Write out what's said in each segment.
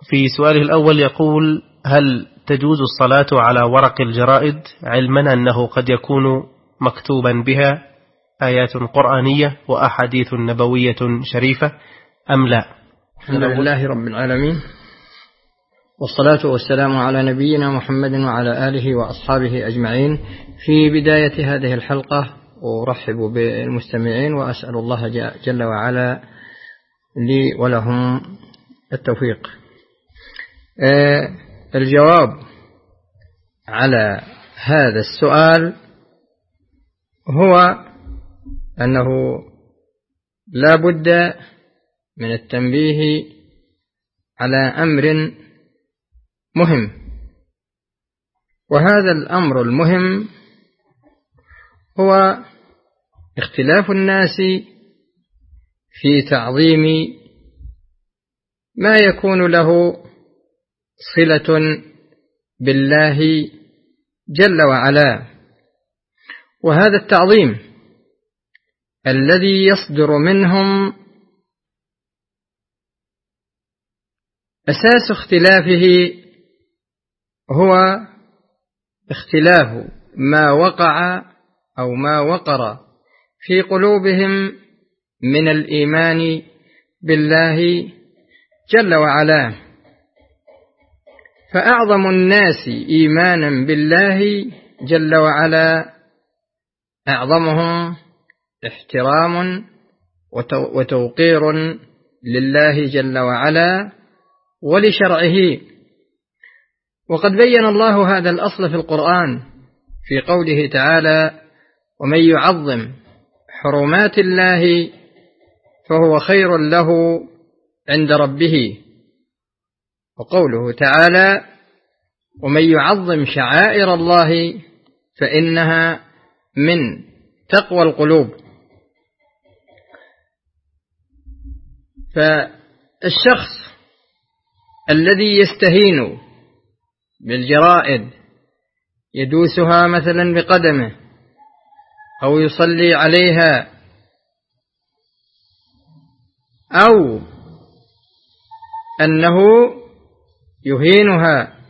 في سؤاله الأول يقول: هل تجوز الصلاة على ورق الجرائد علما أنه قد يكون مكتوبا بها آيات قرآنية وأحاديث نبوية شريفة أم لا؟ الحمد لله رب العالمين، والصلاة والسلام على نبينا محمد وعلى آله وأصحابه أجمعين. في بداية هذه الحلقة أرحب بالمستمعين وأسأل الله جل وعلا لي ولهم التوفيق. الجواب على هذا السؤال هو أنه لا بد من التنبيه على أمر مهم، وهذا الأمر المهم هو اختلاف الناس في تعظيم ما يكون له صلة بالله جل وعلا. وهذا التعظيم الذي يصدر منهم أساس اختلافه هو اختلاف ما وقع أو ما وقر في قلوبهم من الإيمان بالله جل وعلا. فأعظم الناس إيمانا بالله جل وعلا أعظمهم احترام وتوقير لله جل وعلا ولشرعه. وقد بين الله هذا الأصل في القرآن في قوله تعالى: ومن يعظم حرمات الله فهو خير له عند ربه. وقوله تعالى: ومن يعظم شعائر الله فإنها من تقوى القلوب. فالشخص الذي يستهين بالجرائد يدوسها مثلا بقدمه أو يصلي عليها أو أنه يهينها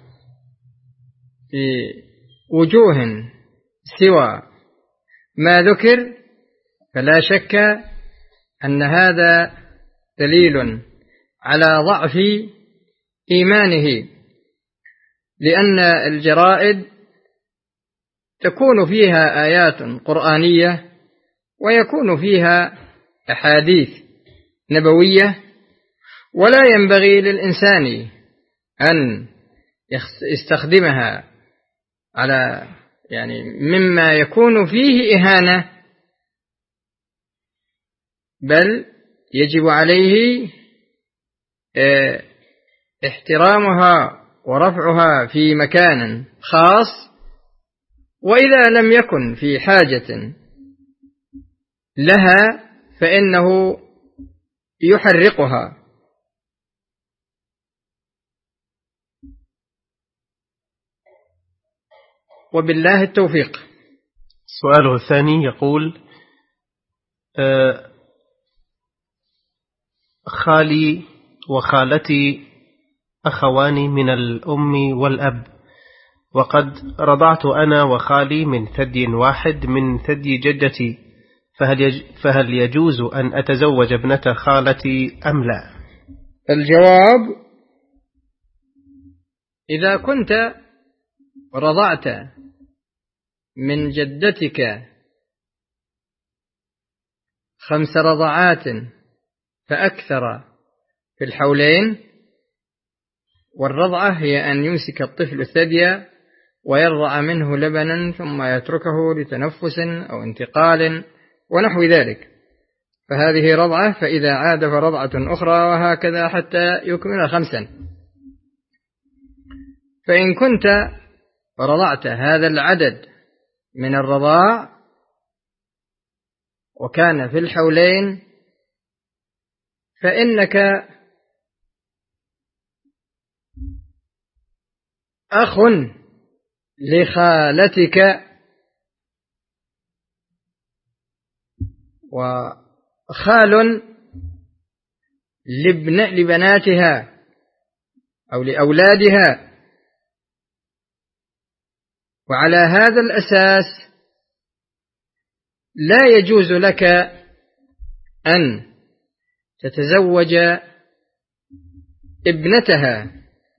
في وجوه سوى ما ذكر، فلا شك أن هذا دليل على ضعف إيمانه، لأن الجرائد تكون فيها آيات قرآنية ويكون فيها أحاديث نبوية، ولا ينبغي للإنسان أن يستخدمها على مما يكون فيه إهانة، بل يجب عليه احترامها ورفعها في مكان خاص، وإذا لم يكن في حاجة لها فإنه يحرقها. وبالله التوفيق. سؤاله الثاني يقول: خالي وخالتي أخوان من الأم والأب، وقد رضعت أنا وخالي من ثدي واحد من ثدي جدتي، فهل يجوز أن أتزوج ابنة خالتي أم لا؟ الجواب: إذا كنت رضعت من جدتك 5 رضعات فأكثر في الحولين، والرضعة هي أن يمسك الطفل الثدي ويرضع منه لبنا ثم يتركه لتنفس أو انتقال ونحو ذلك، فهذه رضعة، فإذا عاد فرضعة أخرى، وهكذا حتى يكمل 5. فإن كنت رضعت هذا العدد من الرضاع وكان في الحولين فإنك أخ لخالتك وخال لبناتها، أو لأولادها. وعلى هذا الأساس لا يجوز لك أن تتزوج ابنتها،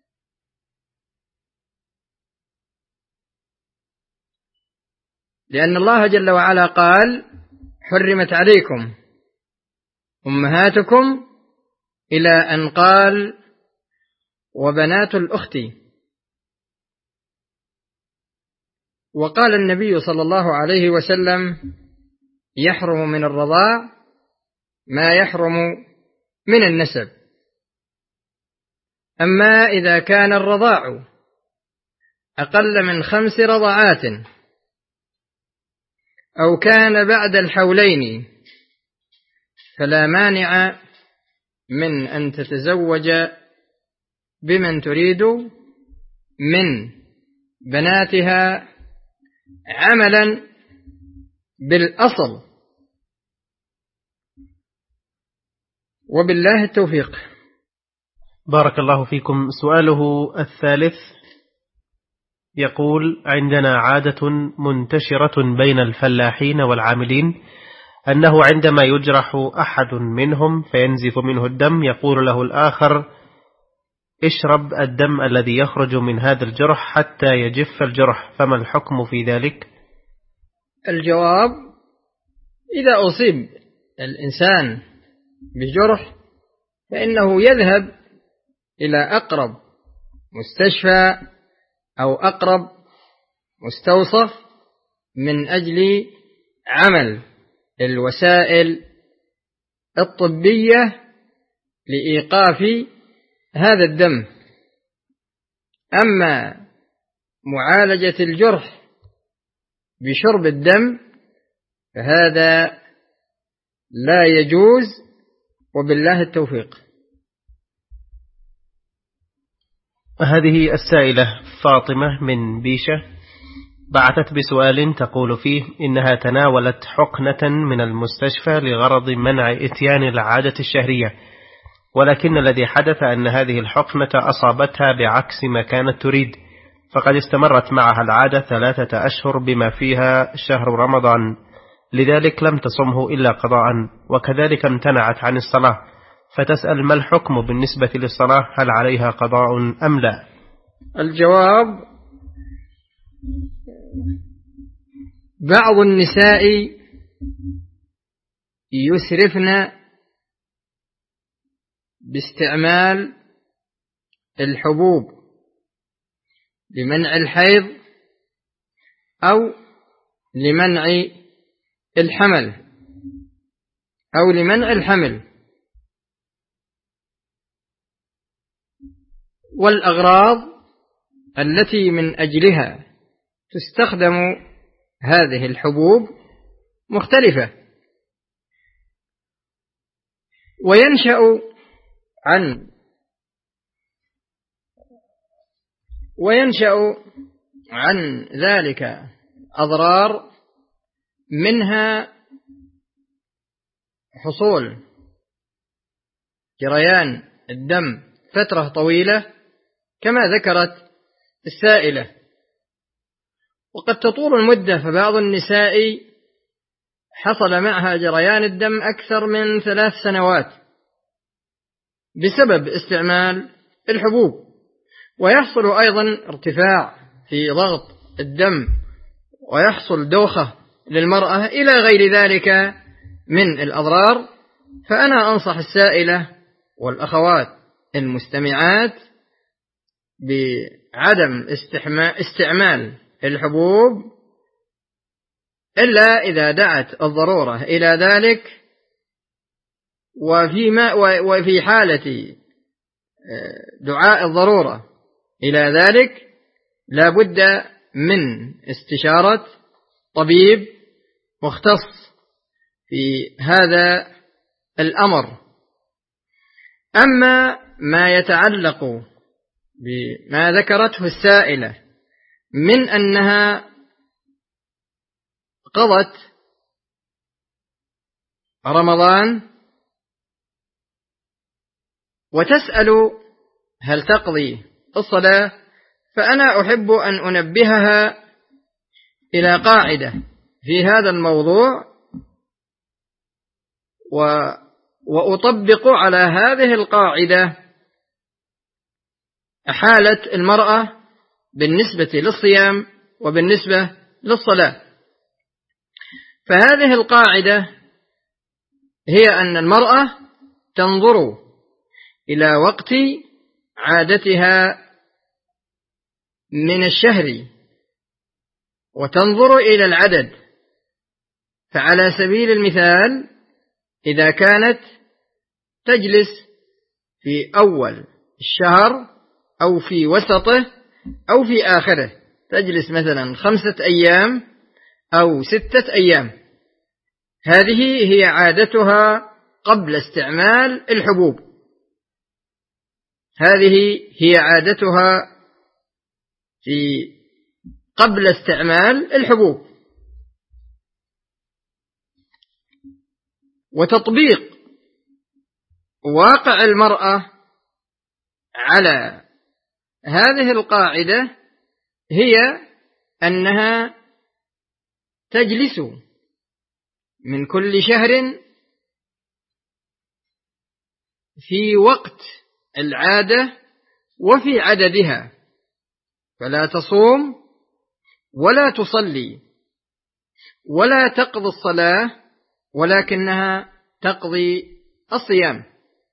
لأن الله جل وعلا قال: حرمت عليكم أمهاتكم، إلى أن قال: وبنات الأخت. وقال النبي صلى الله عليه وسلم: يحرم من الرضاع ما يحرم من النسب. أما إذا كان الرضاع أقل من 5 رضعات أو كان بعد الحولين فلا مانع من أن تتزوج بمن تريد من بناتها عملا بالأصل، وبالله التوفيق. بارك الله فيكم. سؤاله الثالث يقول: عندنا عادة منتشرة بين الفلاحين والعاملين أنه عندما يجرح أحد منهم فينزف منه الدم يقول له الآخر: اشرب الدم الذي يخرج من هذا الجرح حتى يجف الجرح، فما الحكم في ذلك؟ الجواب: إذا أصيب الإنسان بجرح فإنه يذهب إلى أقرب مستشفى أو أقرب مستوصف من أجل عمل الوسائل الطبية لإيقاف هذا الدم. أما معالجة الجرح بشرب الدم فهذا لا يجوز، وبالله التوفيق. هذه السائلة فاطمة من بيشة بعثت بسؤال تقول فيه إنها تناولت حقنة من المستشفى لغرض منع إتيان العادة الشهرية، ولكن الذي حدث أن هذه الحقنة أصابتها بعكس ما كانت تريد، فقد استمرت معها العادة 3 أشهر بما فيها شهر رمضان، لذلك لم تصمه إلا قضاء، وكذلك امتنعت عن الصلاة، فتسأل: ما الحكم بالنسبة للصلاة؟ هل عليها قضاء أم لا؟ الجواب: بعض النساء يسرفن باستعمال الحبوب لمنع الحيض أو لمنع الحمل أو لمنع الحمل، والأغراض التي من أجلها تستخدم هذه الحبوب مختلفة. وينشأ عن ذلك أضرار، منها حصول جريان الدم فترة طويلة كما ذكرت السائلة، وقد تطول المدة، فبعض النساء حصل معها جريان الدم أكثر من 3 سنوات بسبب استعمال الحبوب، ويحصل أيضا ارتفاع في ضغط الدم، ويحصل دوخة للمرأة إلى غير ذلك من الأضرار. فأنا أنصح السائلة والأخوات المستمعات بعدم استعمال الحبوب إلا إذا دعت الضرورة إلى ذلك، وفي حالة دعاء الضرورة إلى ذلك لا بد من استشارة طبيب مختص في هذا الأمر. أما ما يتعلق بما ذكرته السائلة من أنها قضت رمضان وتسأل هل تقضي الصلاة؟ فأنا أحب أن أنبهها إلى قاعدة في هذا الموضوع، وأطبق على هذه القاعدة حالة المرأة بالنسبة للصيام وبالنسبة للصلاة. فهذه القاعدة هي أن المرأة تنظر إلى وقت عادتها من الشهر وتنظر إلى العدد. فعلى سبيل المثال إذا كانت تجلس في أول الشهر أو في وسطه أو في آخره، تجلس مثلا 5 أيام أو 6 أيام، هذه هي عادتها قبل استعمال الحبوب، هذه هي عادتها قبل استعمال الحبوب. وتطبيق واقع المرأة على هذه القاعدة هي أنها تجلس من كل شهر في وقت العادة وفي عددها، فلا تصوم ولا تصلي ولا تقضي الصلاة، ولكنها تقضي الصيام.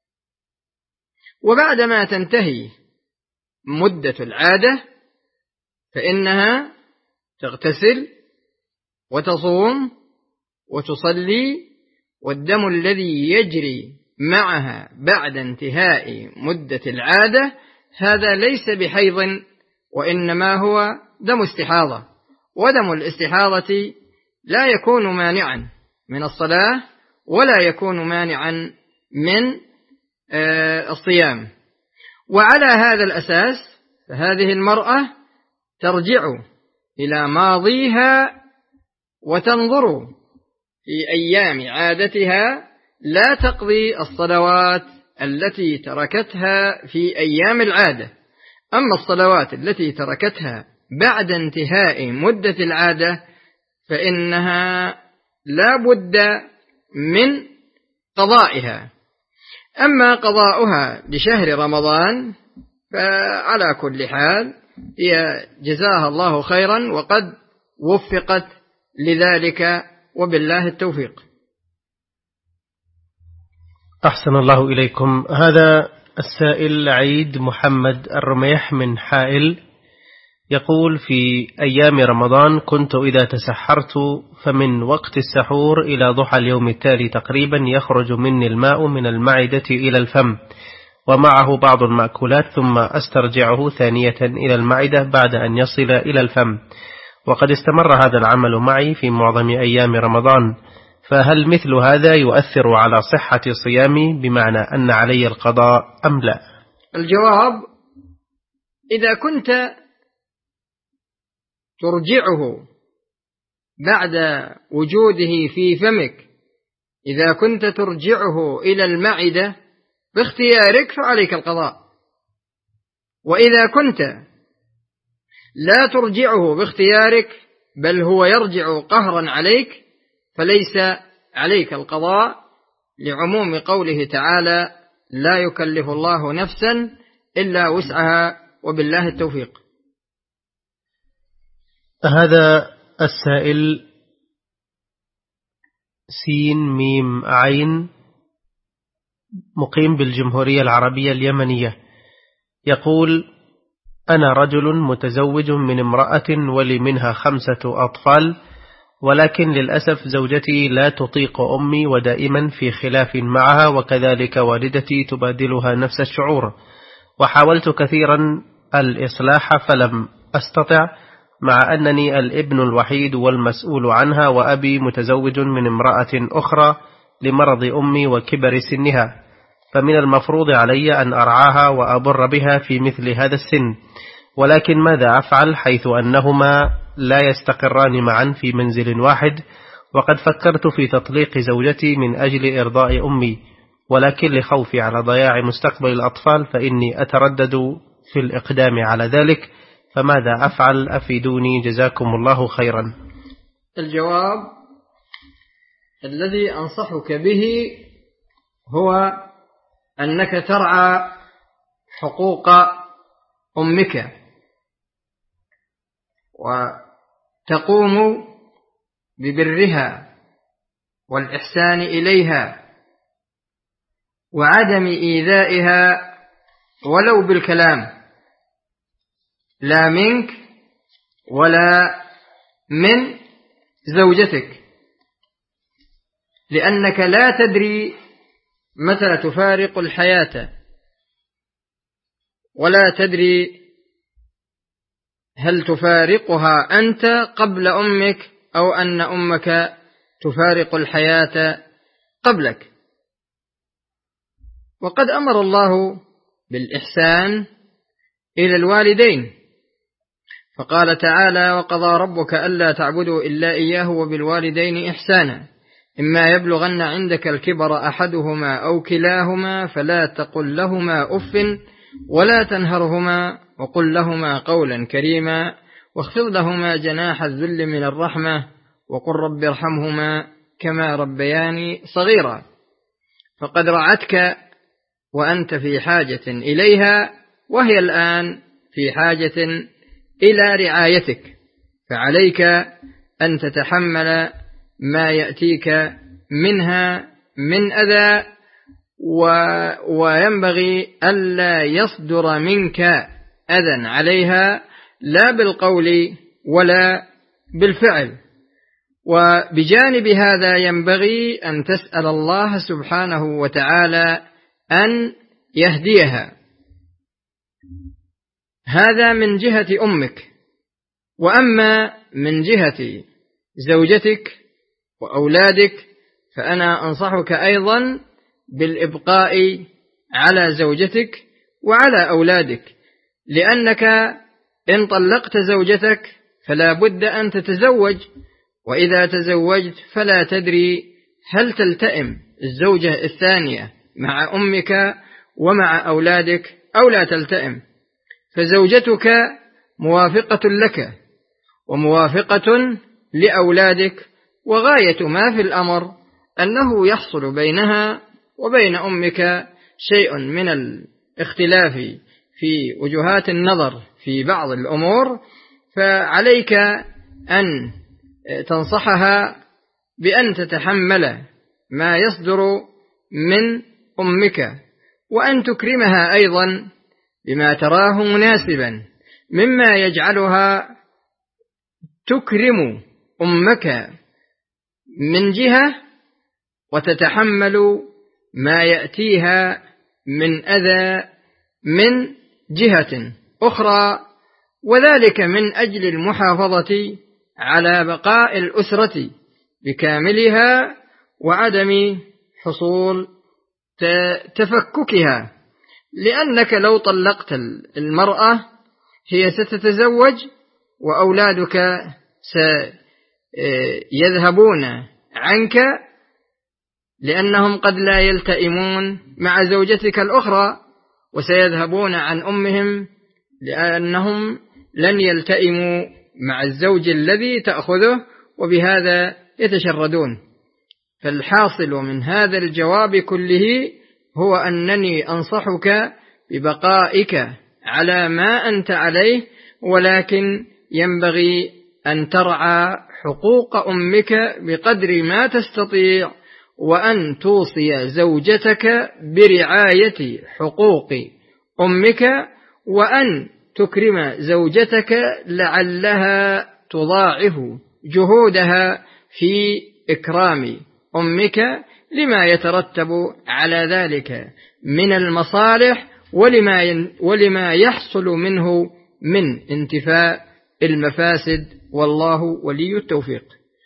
وبعدما تنتهي مدة العادة فإنها تغتسل وتصوم وتصلي، والدم الذي يجري معها بعد انتهاء مدة العادة هذا ليس بحيض، وإنما هو دم استحاضة، ودم الاستحاضة لا يكون مانعا من الصلاة ولا يكون مانعا من الصيام. وعلى هذا الأساس فهذه المرأة ترجع إلى ماضيها وتنظر في أيام عادتها، لا تقضي الصلوات التي تركتها في أيام العادة. أما الصلوات التي تركتها بعد انتهاء مدة العادة فإنها لا بد من قضائها. أما قضاؤها لشهر رمضان فعلى كل حال هي جزاها الله خيرا وقد وفقت لذلك، وبالله التوفيق. أحسن الله إليكم. هذا السائل عيد محمد الرميح من حائل يقول: في أيام رمضان كنت إذا تسحرت فمن وقت السحور إلى ضحى اليوم التالي تقريبا يخرج مني الماء من المعدة إلى الفم ومعه بعض المأكولات، ثم أسترجعه ثانية إلى المعدة بعد أن يصل إلى الفم، وقد استمر هذا العمل معي في معظم أيام رمضان، فهل مثل هذا يؤثر على صحة صيامي بمعنى أن علي القضاء أم لا؟ الجواب: إذا كنت ترجعه بعد وجوده في فمك، إذا كنت ترجعه إلى المعدة باختيارك فعليك القضاء. وإذا كنت لا ترجعه باختيارك بل هو يرجع قهرا عليك فليس عليك القضاء، لعموم قوله تعالى: لا يكلف الله نفسا إلا وسعها، وبالله التوفيق. هذا السائل سين ميم عين مقيم بالجمهورية العربية اليمنية يقول: أنا رجل متزوج من امرأة ولي منها 5 أطفال، ولكن للأسف زوجتي لا تطيق أمي ودائما في خلاف معها، وكذلك والدتي تبادلها نفس الشعور، وحاولت كثيرا الإصلاح فلم أستطع، مع أنني الابن الوحيد والمسؤول عنها، وأبي متزوج من امرأة أخرى لمرض أمي وكبر سنها، فمن المفروض علي أن أرعاها وأبر بها في مثل هذا السن، ولكن ماذا أفعل حيث أنهما لا يستقران معا في منزل واحد، وقد فكرت في تطليق زوجتي من أجل إرضاء أمي، ولكن لخوفي على ضياع مستقبل الأطفال فإني أتردد في الإقدام على ذلك، فماذا أفعل؟ أفيدوني جزاكم الله خيرا. الجواب الذي أنصحك به هو أنك ترعى حقوق أمك وتقوم ببرها والإحسان إليها وعدم إيذائها ولو بالكلام، لا منك ولا من زوجتك، لأنك لا تدري متى تفارق الحياة، ولا تدري هل تفارقها أنت قبل أمك أو أن أمك تفارق الحياة قبلك. وقد أمر الله بالإحسان إلى الوالدين، فقال تعالى: وقضى ربك ألا تعبدوا إلا إياه وبالوالدين إحسانا إما يبلغن عندك الكبر أحدهما أو كلاهما فلا تقل لهما أف ولا تنهرهما وقل لهما قولا كريما واخفض لهما جناح الذل من الرحمة وقل رب ارحمهما كما ربياني صغيرا. فقد رعتك وأنت في حاجة إليها، وهي الآن في حاجة إلى رعايتك، فعليك أن تتحمل ما يأتيك منها من أذى، وينبغي ألا يصدر منك أذى عليها لا بالقول ولا بالفعل. وبجانب هذا ينبغي أن تسأل الله سبحانه وتعالى أن يهديها. هذا من جهة أمك. وأما من جهة زوجتك وأولادك فأنا أنصحك أيضا بالإبقاء على زوجتك وعلى أولادك، لأنك إن طلقت زوجتك فلا بد أن تتزوج، وإذا تزوجت فلا تدري هل تلتئم الزوجة الثانية مع أمك ومع أولادك أو لا تلتئم. فزوجتك موافقة لك وموافقة لأولادك، وغاية ما في الأمر أنه يحصل بينها وبين أمك شيء من الاختلاف في وجهات النظر في بعض الأمور، فعليك أن تنصحها بأن تتحمل ما يصدر من أمك، وأن تكرمها أيضا بما تراه مناسبا مما يجعلها تكرم أمك من جهة وتتحمل ما يأتيها من أذى من جهة أخرى، وذلك من أجل المحافظة على بقاء الأسرة بكاملها وعدم حصول تفككها. لأنك لو طلقت المرأة هي ستتزوج وأولادك سيذهبون عنك، لأنهم قد لا يلتئمون مع زوجتك الأخرى، وسيذهبون عن أمهم لأنهم لن يلتئموا مع الزوج الذي تأخذه، وبهذا يتشردون. فالحاصل من هذا الجواب كله هو أنني أنصحك ببقائك على ما أنت عليه، ولكن ينبغي أن ترعى حقوق أمك بقدر ما تستطيع، وأن توصي زوجتك برعاية حقوق أمك، وأن تكرم زوجتك لعلها تضاعف جهودها في إكرام أمك لما يترتب على ذلك من المصالح ولما يحصل منه من انتفاء المفاسد، والله ولي التوفيق.